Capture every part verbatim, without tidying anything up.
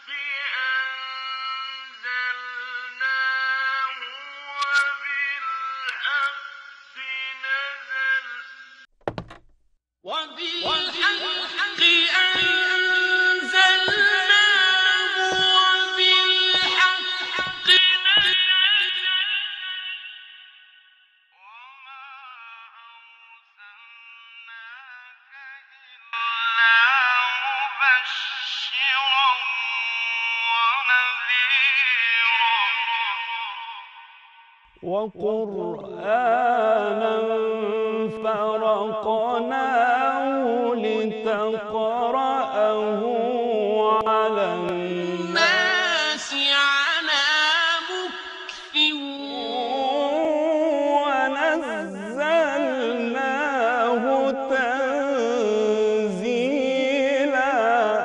وقرآنا فرقناه لتقرأه على الناس على مكث ونزلناه تنزيلا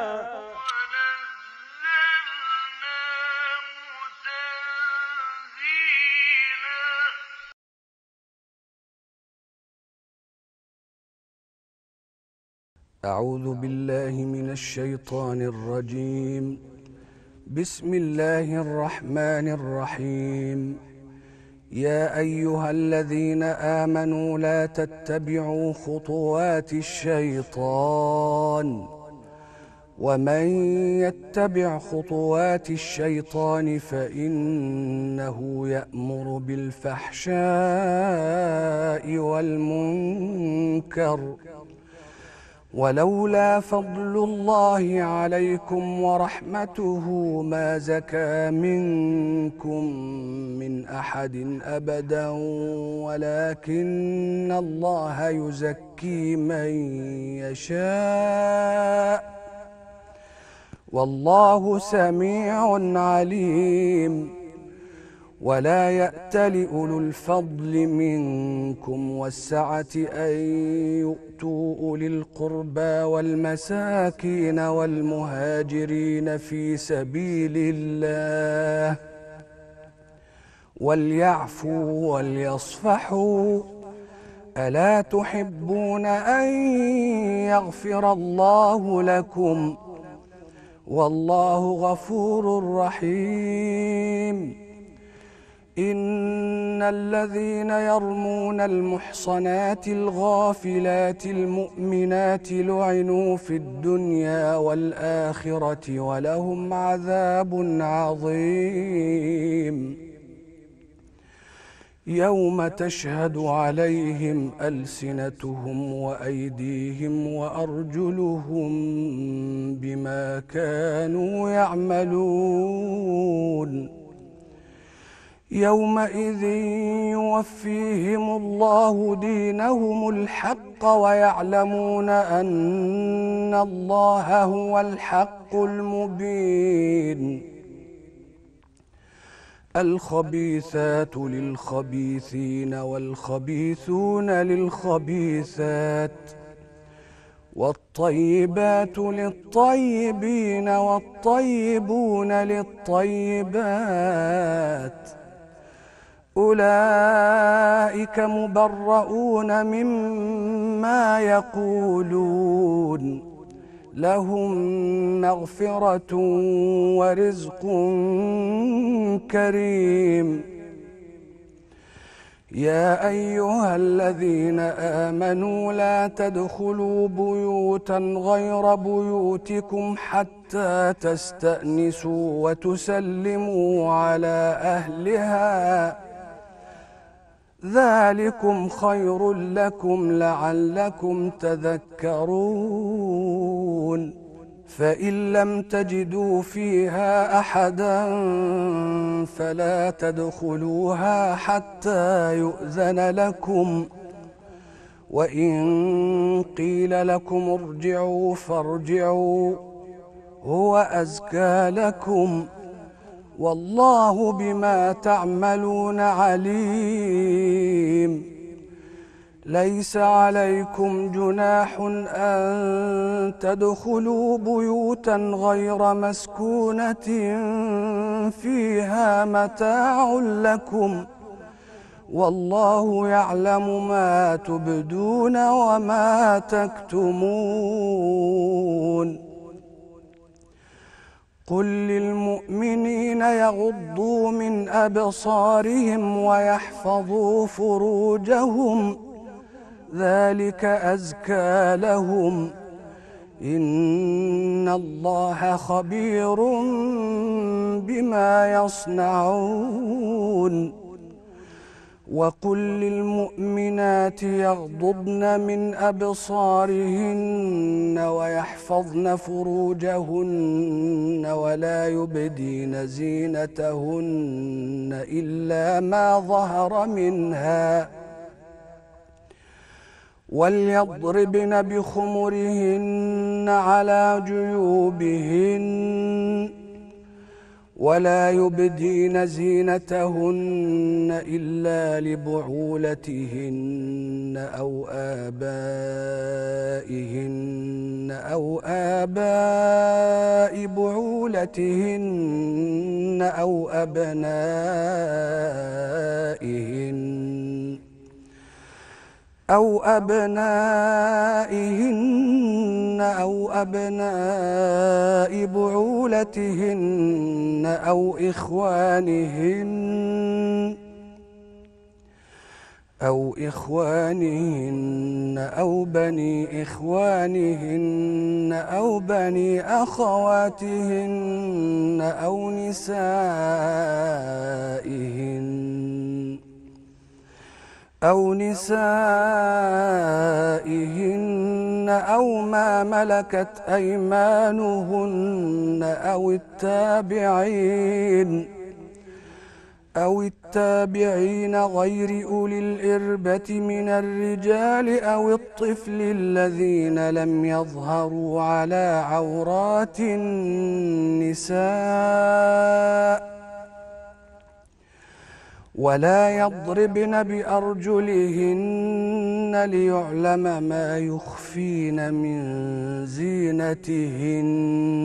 أعوذ بالله من الشيطان الرجيم. بسم الله الرحمن الرحيم. يا أيها الذين آمنوا لا تتبعوا خطوات الشيطان، ومن يتبع خطوات الشيطان فإنه يأمر بالفحشاء والمنكر، ولولا فضل الله عليكم ورحمته ما زكى منكم من أحد أبدا، ولكن الله يزكي من يشاء، والله سميع عليم. ولا يأتل أولو الفضل منكم والسعة أن يؤتوا أولي القربى والمساكين والمهاجرين في سبيل الله، وليعفوا وليصفحوا. ألا تحبون أن يغفر الله لكم؟ والله غفور رحيم. إن الذين يرمون المحصنات الغافلات المؤمنات لعنوا في الدنيا والآخرة ولهم عذاب عظيم. يوم تشهد عليهم ألسنتهم وأيديهم وأرجلهم بما كانوا يعملون. يومئذ يوفيهم الله دينهم الحق ويعلمون أن الله هو الحق المبين. الخبيثات للخبيثين والخبيثون للخبيثات، والطيبات للطيبين والطيبون للطيبات، أولئك مبرؤون مما يقولون، لهم مغفرة ورزق كريم. يا أيها الذين آمنوا لا تدخلوا بيوتا غير بيوتكم حتى تستأنسوا وتسلموا على أهلها، ذلكم خير لكم لعلكم تذكرون. فإن لم تجدوا فيها أحدا فلا تدخلوها حتى يؤذن لكم، وإن قيل لكم ارجعوا فارجعوا هو أزكى لكم، والله بما تعملون عليم. ليس عليكم جناح أن تدخلوا بيوتا غير مسكونة فيها متاع لكم، والله يعلم ما تبدون وما تكتمون. قل للمؤمنين يغضوا من أبصارهم ويحفظوا فروجهم ذلك أزكى لهم إن الله خبير بما يصنعون وقل للمؤمنات يغضضن من أبصارهن ويحفظن فروجهن ولا يبدين زينتهن إلا ما ظهر منها وليضربن بخمرهن على جيوبهن ولا يبدين زينتهن إلا لبعولتهن أو آبائهن أو آباء بعولتهن أو أبنائهن أو أبنائهن أو أبناء بعولتهن أو إخوانهن أو إخوانهن أو بني إخوانهن أو بني أخواتهن أو نسائهن أو نسائهن أو ما ملكت أيمانهن أو التابعين أو التابعين غير أولي الإربة من الرجال أو الطفل الذين لم يظهروا على عورات النساء ولا يضربن بأرجلهن ليعلم ما يخفين من زينتهن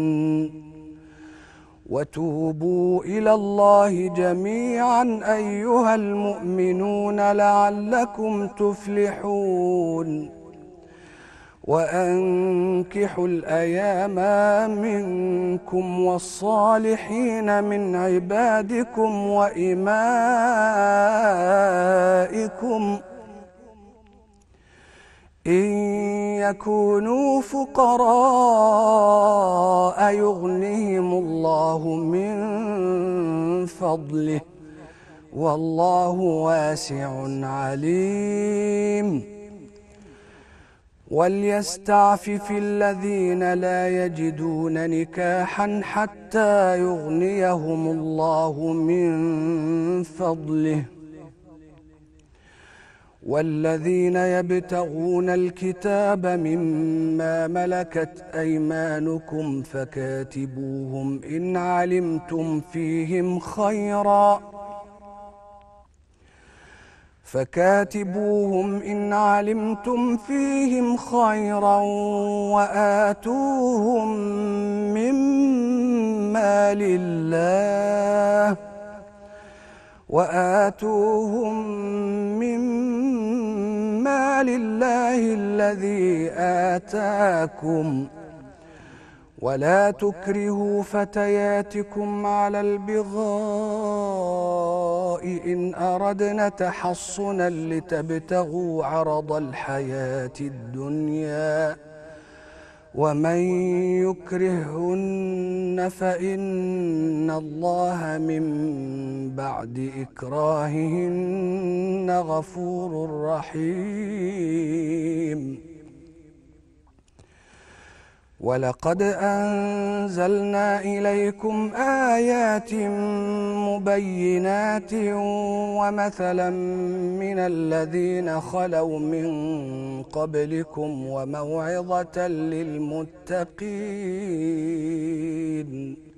وتوبوا إلى الله جميعا أيها المؤمنون لعلكم تفلحون وأنكحوا الأيام منكم والصالحين من عبادكم وإمائكم إن يكونوا فقراء يغنهم الله من فضله والله واسع عليم وليستعفف الذين لا يجدون نكاحا حتى يغنيهم الله من فضله والذين يبتغون الكتاب مما ملكت أيمانكم فكاتبوهم إن علمتم فيهم خيرا فكاتبوهم إن علمتم فيهم خيرا وآتوهم من مال الله وآتوهم من مال الله الذي آتاكم ولا تكرهوا فتياتكم على البغاء إن أردنا تحصنا لتبتغوا عرض الحياة الدنيا ومن يكرهن فإن الله من بعد إكراههن غفور رحيم ولقد أنزلنا إليكم آيات مبينات ومثلا من الذين خلوا من قبلكم وموعظة للمتقين